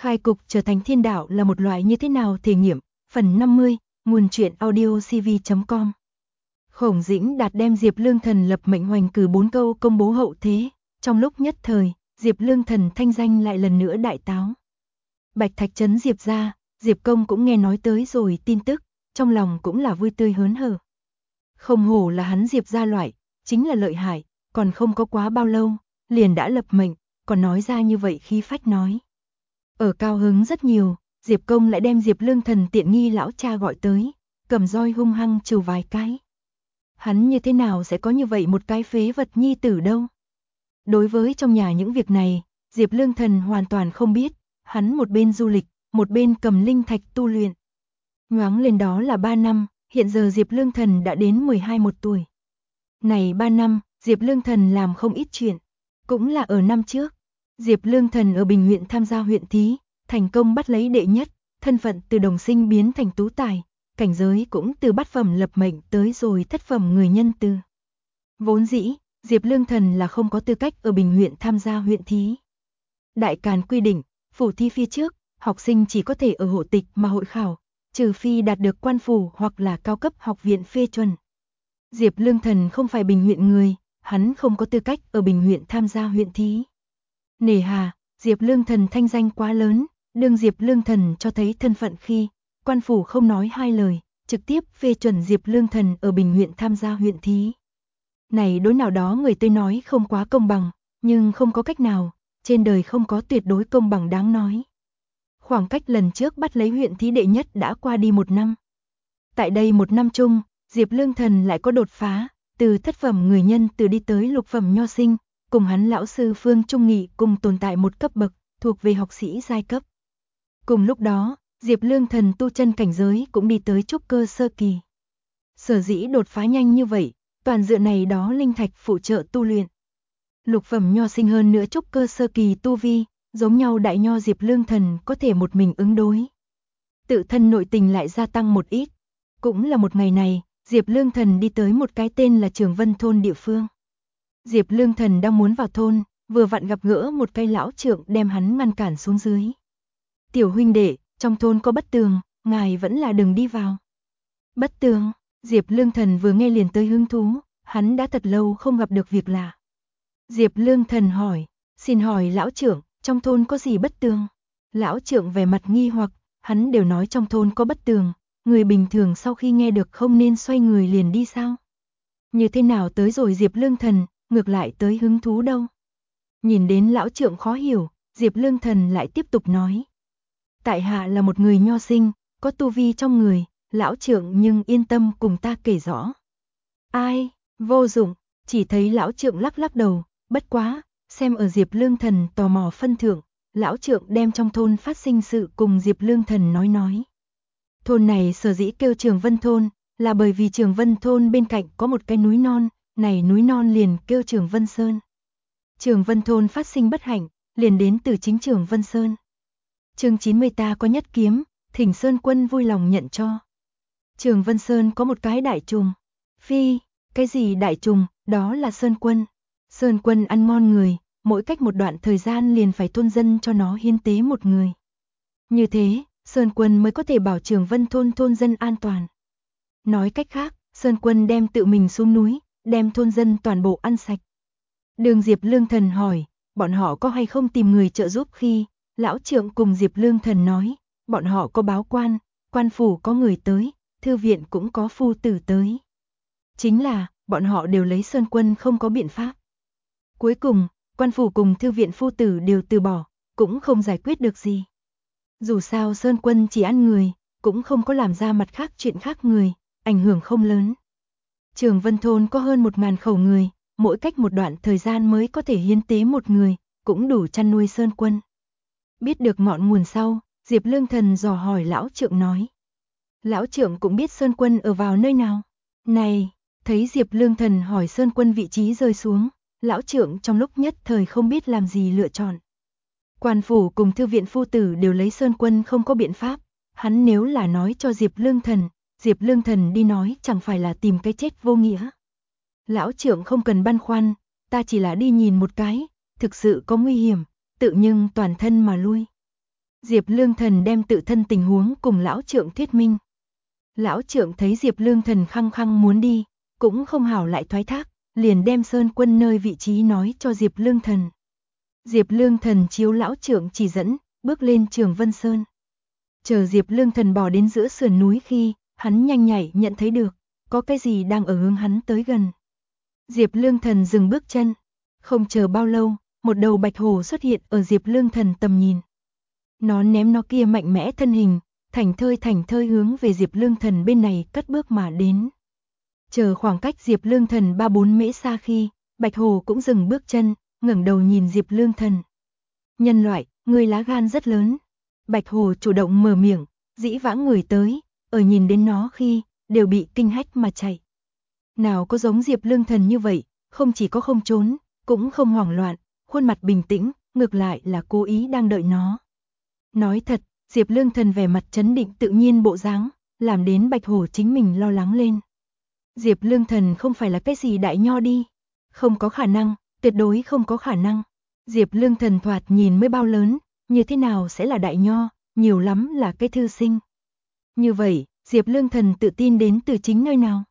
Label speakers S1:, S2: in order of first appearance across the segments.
S1: Khai cục trở thành thiên đạo là một loại như thế nào thể nghiệm, phần 50, nguồn truyện audio cv.com. Khổng Dĩnh Đạt đem Diệp Lương Thần lập mệnh hoành cử 4 câu công bố hậu thế, trong lúc nhất thời, Diệp Lương Thần thanh danh lại lần nữa đại táo. Bạch Thạch trấn Diệp gia, Diệp Công cũng nghe nói tới rồi tin tức, trong lòng cũng là vui tươi hớn hở. Không hổ là hắn Diệp gia loại, chính là lợi hại, còn không có quá bao lâu, liền đã lập mệnh, còn nói ra như vậy khí phách nói. Ở cao hứng rất nhiều, Diệp Công lại đem Diệp Lương Thần tiện nghi lão cha gọi tới, cầm roi hung hăng trừ vài cái. Hắn như thế nào sẽ có như vậy một cái phế vật nhi tử đâu? Đối với trong nhà những việc này, Diệp Lương Thần hoàn toàn không biết, hắn một bên du lịch, một bên cầm linh thạch tu luyện. Nhoáng lên đó là 3 năm, hiện giờ Diệp Lương Thần đã đến 12-1 tuổi. Này 3 năm, Diệp Lương Thần làm không ít chuyện, cũng là ở năm trước. Diệp Lương Thần ở Bình huyện tham gia huyện thí, thành công bắt lấy đệ nhất, thân phận từ đồng sinh biến thành tú tài, cảnh giới cũng từ bát phẩm lập mệnh tới rồi thất phẩm người nhân từ. Vốn dĩ, Diệp Lương Thần là không có tư cách ở Bình huyện tham gia huyện thí. Đại Càn quy định, phủ thi phía trước, học sinh chỉ có thể ở hộ tịch mà hội khảo, trừ phi đạt được quan phủ hoặc là cao cấp học viện phê chuẩn. Diệp Lương Thần không phải Bình huyện người, hắn không có tư cách ở Bình huyện tham gia huyện thí. Nề hà, Diệp Lương Thần thanh danh quá lớn, đương Diệp Lương Thần cho thấy thân phận khi, quan phủ không nói hai lời, trực tiếp phê chuẩn Diệp Lương Thần ở Bình huyện tham gia huyện thí. Này đối nào đó người tôi nói không quá công bằng, nhưng không có cách nào, trên đời không có tuyệt đối công bằng đáng nói. Khoảng cách lần trước bắt lấy huyện thí đệ nhất đã qua đi 1 năm. Tại đây 1 năm chung, Diệp Lương Thần lại có đột phá, từ thất phẩm người nhân từ đi tới lục phẩm nho sinh, cùng hắn lão sư Phương Trung Nghị cùng tồn tại một cấp bậc, thuộc về học sĩ giai cấp. Cùng lúc đó, Diệp Lương Thần tu chân cảnh giới cũng đi tới trúc cơ sơ kỳ. Sở dĩ đột phá nhanh như vậy, toàn dựa này đó linh thạch phụ trợ tu luyện. Lục phẩm nho sinh hơn nữa trúc cơ sơ kỳ tu vi, giống nhau đại nho Diệp Lương Thần có thể một mình ứng đối. Tự thân nội tình lại gia tăng một ít. Cũng là một ngày này, Diệp Lương Thần đi tới một cái tên là Trường Vân thôn địa phương. Diệp Lương Thần đang muốn vào thôn, vừa vặn gặp gỡ một cây lão trượng đem hắn ngăn cản xuống dưới. Tiểu huynh đệ, trong thôn có bất tường, ngài vẫn là đừng đi vào. Bất tường, Diệp Lương Thần vừa nghe liền tới hứng thú, hắn đã thật lâu không gặp được việc lạ. Diệp Lương Thần hỏi, xin hỏi lão trưởng, trong thôn có gì bất tường? Lão trưởng vẻ mặt nghi hoặc, hắn đều nói trong thôn có bất tường, người bình thường sau khi nghe được không nên xoay người liền đi sao? Như thế nào tới rồi Diệp Lương Thần, ngược lại tới hứng thú đâu? Nhìn đến lão trưởng khó hiểu, Diệp Lương Thần lại tiếp tục nói. Tại hạ là một người nho sinh, có tu vi trong người, lão trưởng nhưng yên tâm cùng ta kể rõ. Ai, vô dụng, chỉ thấy lão trưởng lắc lắc đầu, bất quá, xem ở Diệp Lương Thần tò mò phân thưởng, lão trưởng đem trong thôn phát sinh sự cùng Diệp Lương Thần nói. Thôn này sở dĩ kêu Trường Vân thôn, là bởi vì Trường Vân thôn bên cạnh có một cái núi non, này núi non liền kêu Trường Vân Sơn. Trường Vân thôn phát sinh bất hạnh, liền đến từ chính Trường Vân Sơn. Chương 90 ta có nhất kiếm, Thỉnh Sơn Quân vui lòng nhận cho. Trường Vân Sơn có một cái đại trùng. Phi, cái gì đại trùng, đó là Sơn Quân. Sơn Quân ăn ngon người, mỗi cách một đoạn thời gian liền phải thôn dân cho nó hiến tế một người. Như thế, Sơn Quân mới có thể bảo Trường Vân thôn thôn dân an toàn. Nói cách khác, Sơn Quân đem tự mình xuống núi, đem thôn dân toàn bộ ăn sạch. Đường Diệp Lương Thần hỏi, bọn họ có hay không tìm người trợ giúp khi, lão trưởng cùng Diệp Lương Thần nói, bọn họ có báo quan, quan phủ có người tới, thư viện cũng có phu tử tới. Chính là, bọn họ đều lấy Sơn Quân không có biện pháp. Cuối cùng, quan phủ cùng thư viện phu tử đều từ bỏ, cũng không giải quyết được gì. Dù sao Sơn Quân chỉ ăn người, cũng không có làm ra mặt khác chuyện khác người, ảnh hưởng không lớn. Trường Vân thôn có hơn 1000 khẩu người, mỗi cách một đoạn thời gian mới có thể hiến tế một người, cũng đủ chăn nuôi Sơn Quân. Biết được ngọn nguồn sau, Diệp Lương Thần dò hỏi lão trưởng nói. Lão trưởng cũng biết Sơn Quân ở vào nơi nào? Này, thấy Diệp Lương Thần hỏi Sơn Quân vị trí rơi xuống, lão trưởng trong lúc nhất thời không biết làm gì lựa chọn. Quan phủ cùng thư viện phu tử đều lấy Sơn Quân không có biện pháp, hắn nếu là nói cho Diệp Lương Thần đi nói chẳng phải là tìm cái chết vô nghĩa. Lão trưởng không cần băn khoăn, ta chỉ là đi nhìn một cái, thực sự có nguy hiểm, tự nhưng toàn thân mà lui. Diệp Lương Thần đem tự thân tình huống cùng lão trượng thuyết minh. Lão trượng thấy Diệp Lương Thần khăng khăng muốn đi, cũng không hảo lại thoái thác, liền đem Sơn Quân nơi vị trí nói cho Diệp Lương Thần. Diệp Lương Thần chiếu lão trượng chỉ dẫn, bước lên Trường Vân Sơn. Chờ Diệp Lương Thần bò đến giữa sườn núi khi, hắn nhanh nhạy nhận thấy được, có cái gì đang ở hướng hắn tới gần. Diệp Lương Thần dừng bước chân, không chờ bao lâu, một đầu bạch hổ xuất hiện ở Diệp Lương Thần tầm nhìn. Nó ném nó kia mạnh mẽ thân hình, thảnh thơi hướng về Diệp Lương Thần bên này cất bước mà đến. Chờ khoảng cách Diệp Lương Thần 3-4 mễ xa khi, bạch hổ cũng dừng bước chân, ngẩng đầu nhìn Diệp Lương Thần. Nhân loại, ngươi lá gan rất lớn. Bạch hổ chủ động mở miệng, dĩ vãng người tới, ở nhìn đến nó khi, đều bị kinh hách mà chạy. Nào có giống Diệp Lương Thần như vậy, không chỉ có không trốn, cũng không hoảng loạn, khuôn mặt bình tĩnh, ngược lại là cố ý đang đợi nó. Nói thật, Diệp Lương Thần vẻ mặt trấn định tự nhiên bộ dáng, làm đến bạch hổ chính mình lo lắng lên. Diệp Lương Thần không phải là cái gì đại nho đi. Không có khả năng, tuyệt đối không có khả năng. Diệp Lương Thần thoạt nhìn mới bao lớn, như thế nào sẽ là đại nho, nhiều lắm là cái thư sinh. Như vậy, Diệp Lương Thần tự tin đến từ chính nơi nào?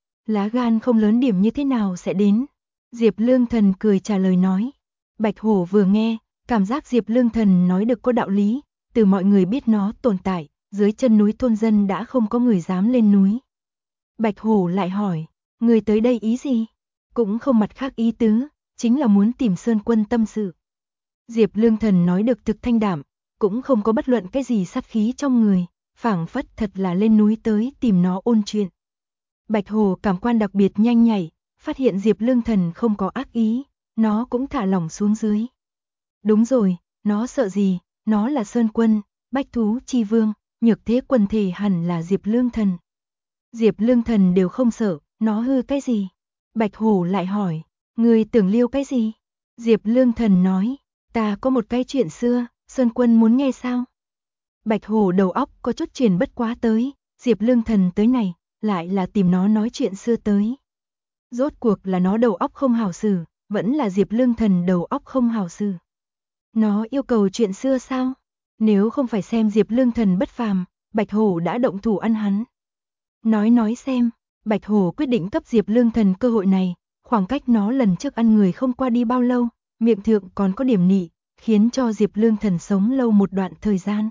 S1: Lá gan không lớn điểm như thế nào sẽ đến? Diệp Lương Thần cười trả lời nói. Bạch hổ vừa nghe, cảm giác Diệp Lương Thần nói được có đạo lý, từ mọi người biết nó tồn tại, dưới chân núi thôn dân đã không có người dám lên núi. Bạch hổ lại hỏi, người tới đây ý gì? Cũng không mặt khác ý tứ, chính là muốn tìm Sơn Quân tâm sự. Diệp Lương Thần nói được thực thanh đạm, cũng không có bất luận cái gì sát khí trong người, phảng phất thật là lên núi tới tìm nó ôn chuyện. Bạch hổ cảm quan đặc biệt nhanh nhạy, phát hiện Diệp Lương Thần không có ác ý, nó cũng thả lỏng xuống dưới. Đúng rồi, nó sợ gì, nó là Sơn Quân, bách thú chi vương, nhược thế quần thể hẳn là Diệp Lương Thần. Diệp Lương Thần đều không sợ, nó hư cái gì? Bạch hổ lại hỏi, người tưởng liêu cái gì? Diệp Lương Thần nói, ta có một cái chuyện xưa, Sơn Quân muốn nghe sao? Bạch hổ đầu óc có chút chuyển bất quá tới, Diệp Lương Thần tới này, lại là tìm nó nói chuyện xưa tới. Rốt cuộc là nó đầu óc không hảo xử, vẫn là Diệp Lương Thần đầu óc không hảo xử. Nó yêu cầu chuyện xưa sao? Nếu không phải xem Diệp Lương Thần bất phàm, Bạch hổ đã động thủ ăn hắn. Nói xem, Bạch hổ quyết định cấp Diệp Lương Thần cơ hội này, khoảng cách nó lần trước ăn người không qua đi bao lâu, miệng thượng còn có điểm nị, khiến cho Diệp Lương Thần sống lâu một đoạn thời gian.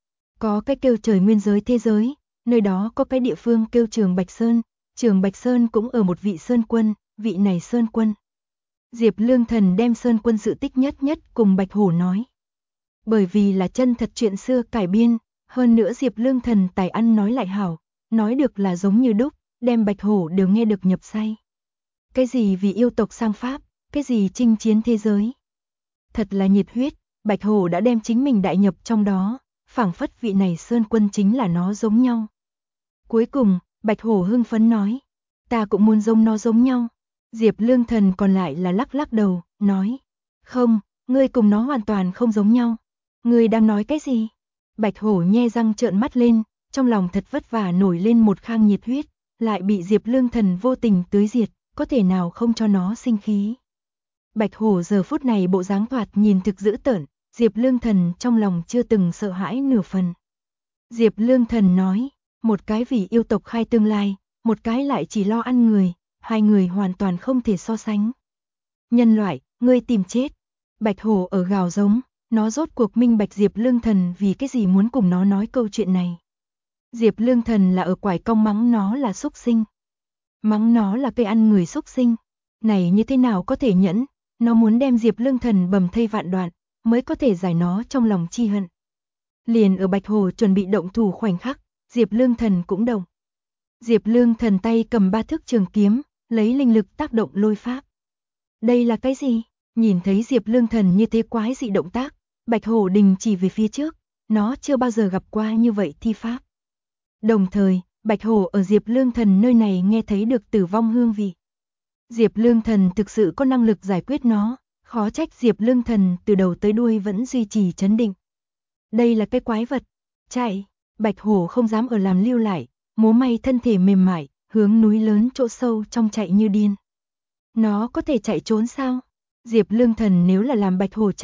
S1: Có cái kêu trời nguyên giới thế giới, nơi đó có cái địa phương kêu Trường Bạch Sơn, Trường Bạch Sơn cũng ở một vị Sơn Quân, vị này Sơn Quân. Diệp Lương Thần đem Sơn Quân sự tích nhất cùng Bạch hổ nói. Bởi vì là chân thật chuyện xưa cải biên, hơn nữa Diệp Lương Thần tài ăn nói lại hảo, nói được là giống như đúc, đem Bạch hổ đều nghe được nhập say. Cái gì vì yêu tộc sang Pháp, cái gì chinh chiến thế giới. Thật là nhiệt huyết, Bạch hổ đã đem chính mình đại nhập trong đó, phảng phất vị này Sơn Quân chính là nó giống nhau. Cuối cùng, Bạch hổ hưng phấn nói, ta cũng muốn giống nó giống nhau. Diệp Lương Thần còn lại là lắc đầu, nói, không, ngươi cùng nó hoàn toàn không giống nhau. Ngươi đang nói cái gì? Bạch hổ nhe răng trợn mắt lên, trong lòng thật vất vả nổi lên một khang nhiệt huyết, lại bị Diệp Lương Thần vô tình tưới diệt, có thể nào không cho nó sinh khí. Bạch hổ giờ phút này bộ dáng thoạt nhìn thực dữ tợn, Diệp Lương Thần trong lòng chưa từng sợ hãi nửa phần. Diệp Lương Thần nói, một cái vì yêu tộc khai tương lai, một cái lại chỉ lo ăn người, hai người hoàn toàn không thể so sánh. Nhân loại, ngươi tìm chết. Bạch hổ ở gào giống, nó rốt cuộc minh bạch Diệp Lương Thần vì cái gì muốn cùng nó nói câu chuyện này. Diệp Lương Thần là ở quải công mắng nó là xúc sinh. Mắng nó là cây ăn người xúc sinh. Này như thế nào có thể nhẫn, nó muốn đem Diệp Lương Thần bầm thây vạn đoạn, mới có thể giải nó trong lòng chi hận. Liền ở Bạch hổ chuẩn bị động thủ khoảnh khắc, Diệp Lương Thần cũng động. Diệp Lương Thần tay cầm 3 thước trường kiếm, lấy linh lực tác động lôi pháp. Đây là cái gì? Nhìn thấy Diệp Lương Thần như thế quái dị động tác, Bạch hổ đình chỉ về phía trước, nó chưa bao giờ gặp qua như vậy thi pháp. Đồng thời, Bạch hổ ở Diệp Lương Thần nơi này nghe thấy được tử vong hương vị. Diệp Lương Thần thực sự có năng lực giải quyết nó, khó trách Diệp Lương Thần từ đầu tới đuôi vẫn duy trì trấn định. Đây là cái quái vật. Chạy, Bạch hổ không dám ở làm lưu lại, múa may thân thể mềm mại, hướng núi lớn chỗ sâu trong chạy như điên. Nó có thể chạy trốn sao? Diệp Lương Thần nếu là làm Bạch hổ chạy,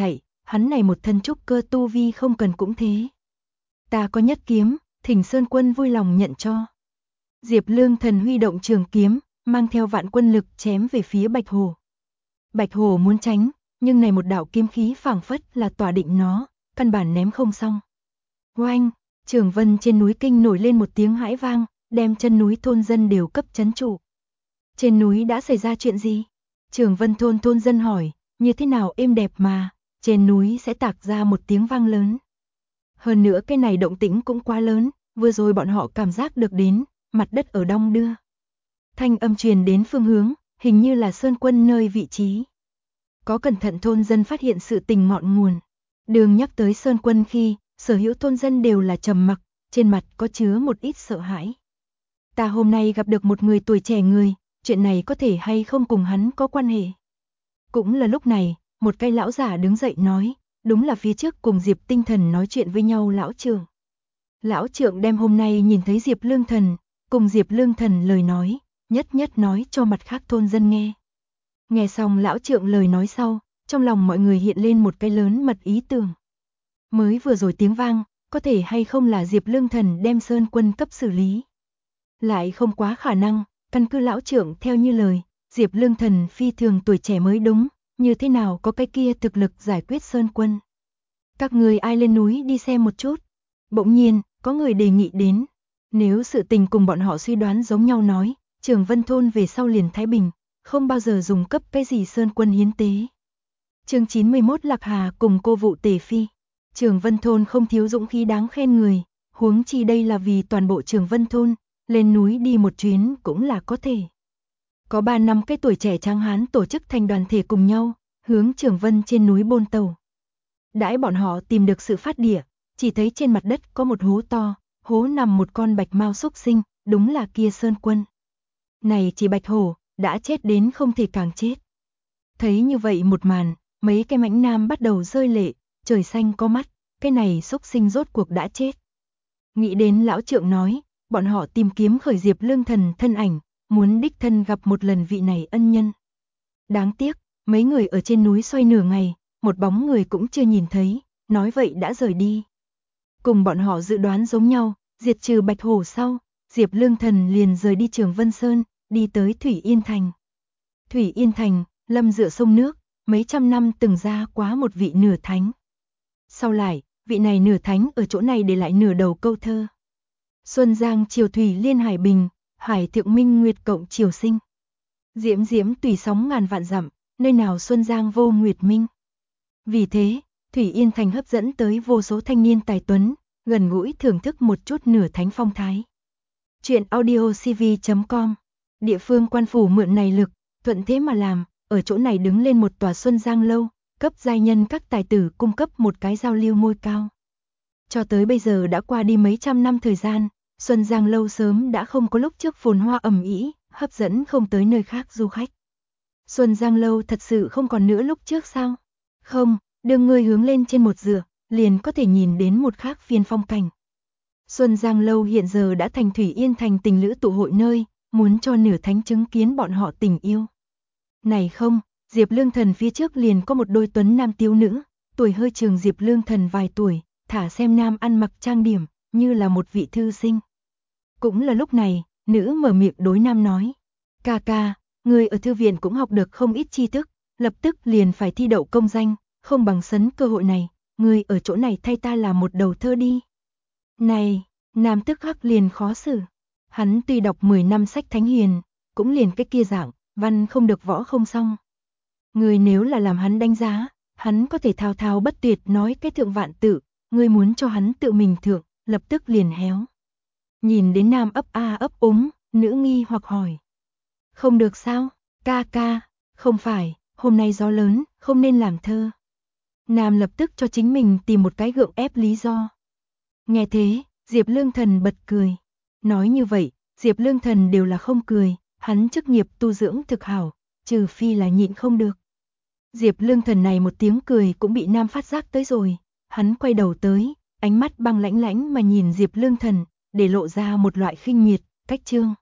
S1: hắn này một thân trúc cơ tu vi không cần cũng thế. Ta có nhất kiếm, thỉnh Sơn Quân vui lòng nhận cho. Diệp Lương Thần huy động trường kiếm, mang theo vạn quân lực chém về phía Bạch Hổ. Bạch Hổ muốn tránh, nhưng này một đạo kiếm khí phảng phất là tỏa định nó, căn bản ném không xong. Oanh, Trường Vân trên núi kinh nổi lên một tiếng hãi vang, đem chân núi thôn dân đều cấp trấn trụ. Trên núi đã xảy ra chuyện gì? Trường Vân thôn dân hỏi, như thế nào êm đẹp mà, trên núi sẽ tạc ra một tiếng vang lớn. Hơn nữa cái này động tĩnh cũng quá lớn, vừa rồi bọn họ cảm giác được đến, mặt đất ở đong đưa. Thanh âm truyền đến phương hướng, hình như là Sơn Quân nơi vị trí. Có cẩn thận thôn dân phát hiện sự tình ngọn nguồn. Đường nhắc tới Sơn Quân khi, sở hữu thôn dân đều là trầm mặc, trên mặt có chứa một ít sợ hãi. Ta hôm nay gặp được một người tuổi trẻ người, chuyện này có thể hay không cùng hắn có quan hệ. Cũng là lúc này, một cái lão giả đứng dậy nói, đúng là phía trước cùng Diệp Tinh Thần nói chuyện với nhau lão trưởng. Lão trưởng đem hôm nay nhìn thấy Diệp Lương Thần, cùng Diệp Lương Thần lời nói, nhất nhất nói cho mặt khác thôn dân nghe. Nghe xong lão trưởng lời nói sau, trong lòng mọi người hiện lên một cái lớn mật ý tưởng. Mới vừa rồi tiếng vang, có thể hay không là Diệp Lương Thần đem Sơn Quân cấp xử lý. Lại không quá khả năng, căn cứ lão trưởng theo như lời, Diệp Lương Thần phi thường tuổi trẻ mới đúng, như thế nào có cái kia thực lực giải quyết Sơn Quân. Các người ai lên núi đi xem một chút. Bỗng nhiên, có người đề nghị đến. Nếu sự tình cùng bọn họ suy đoán giống nhau nói, Trường Vân Thôn về sau liền Thái Bình, không bao giờ dùng cấp cái gì Sơn Quân hiến tế. Chương 91 Lạc Hà cùng cô vụ Tề Phi. Trường Vân Thôn không thiếu dũng khí đáng khen người, huống chi đây là vì toàn bộ Trường Vân Thôn, lên núi đi một chuyến cũng là có thể. Có 3 năm cái tuổi trẻ tráng hán tổ chức thành đoàn thể cùng nhau, hướng Trường Vân trên núi bôn tàu. Đãi bọn họ tìm được sự phát địa, chỉ thấy trên mặt đất có một hố to, hố nằm một con bạch mao xúc sinh, đúng là kia Sơn Quân. Này chỉ Bạch Hổ, đã chết đến không thể càng chết. Thấy như vậy một màn, mấy cái mãnh nam bắt đầu rơi lệ, trời xanh có mắt, cái này xúc sinh rốt cuộc đã chết. Nghĩ đến lão trượng nói, bọn họ tìm kiếm khởi Diệp Lương Thần thân ảnh, muốn đích thân gặp một lần vị này ân nhân. Đáng tiếc, mấy người ở trên núi xoay nửa ngày, một bóng người cũng chưa nhìn thấy, nói vậy đã rời đi. Cùng bọn họ dự đoán giống nhau, diệt trừ Bạch Hổ sau, Diệp Lương Thần liền rời đi Trường Vân Sơn, đi tới Thủy Yên Thành. Thủy Yên Thành, lâm dựa sông nước, mấy trăm năm từng ra quá một vị nửa thánh. Sau lại, vị này nửa thánh ở chỗ này để lại nửa đầu câu thơ. Xuân giang triều thủy liên hải bình, hải thượng minh nguyệt cộng triều sinh. Diễm diễm tùy sóng ngàn vạn dặm, nơi nào xuân giang vô nguyệt minh. Vì thế, Thủy Yên Thành hấp dẫn tới vô số thanh niên tài tuấn, gần gũi thưởng thức một chút nửa thánh phong thái. Chuyện audiocv.com. Địa phương quan phủ mượn này lực, thuận thế mà làm, ở chỗ này đứng lên một tòa Xuân Giang lâu, cấp giai nhân các tài tử cung cấp một cái giao lưu ngôi cao. Cho tới bây giờ đã qua đi mấy trăm năm thời gian, Xuân Giang lâu sớm đã không có lúc trước phồn hoa ầm ĩ, hấp dẫn không tới nơi khác du khách. Xuân Giang lâu thật sự không còn nữa lúc trước sao? Không, đưa người hướng lên trên một dựa, liền có thể nhìn đến một khác phiên phong cảnh. Xuân Giang lâu hiện giờ đã thành Thủy Yên Thành tình lữ tụ hội nơi, muốn cho nửa thánh chứng kiến bọn họ tình yêu. Này không, Diệp Lương Thần phía trước liền có một đôi tuấn nam thiếu nữ, tuổi hơi trường Diệp Lương Thần vài tuổi, thả xem nam ăn mặc trang điểm, như là một vị thư sinh. Cũng là lúc này, nữ mở miệng đối nam nói, ca ca, người ở thư viện cũng học được không ít tri thức, lập tức liền phải thi đậu công danh, không bằng sấn cơ hội này, người ở chỗ này thay ta làm một đầu thơ đi. Này, nam tức khắc liền khó xử. Hắn tuy đọc 10 năm sách thánh hiền, cũng liền cái kia dạng, văn không được võ không xong. Người nếu là làm hắn đánh giá, hắn có thể thao thao bất tuyệt nói cái thượng vạn tự, người muốn cho hắn tự mình thượng, lập tức liền héo. Nhìn đến nam ấp a ấp úng, nữ nghi hoặc hỏi. Không được sao, ca ca, không phải, hôm nay gió lớn, không nên làm thơ. Nam lập tức cho chính mình tìm một cái gượng ép lý do. Nghe thế, Diệp Lương Thần bật cười. Nói như vậy, Diệp Lương Thần đều là không cười, hắn chức nghiệp tu dưỡng thực hảo, trừ phi là nhịn không được. Diệp Lương Thần này một tiếng cười cũng bị nam phát giác tới rồi, hắn quay đầu tới, ánh mắt băng lãnh lãnh mà nhìn Diệp Lương Thần, để lộ ra một loại khinh miệt, cách trương.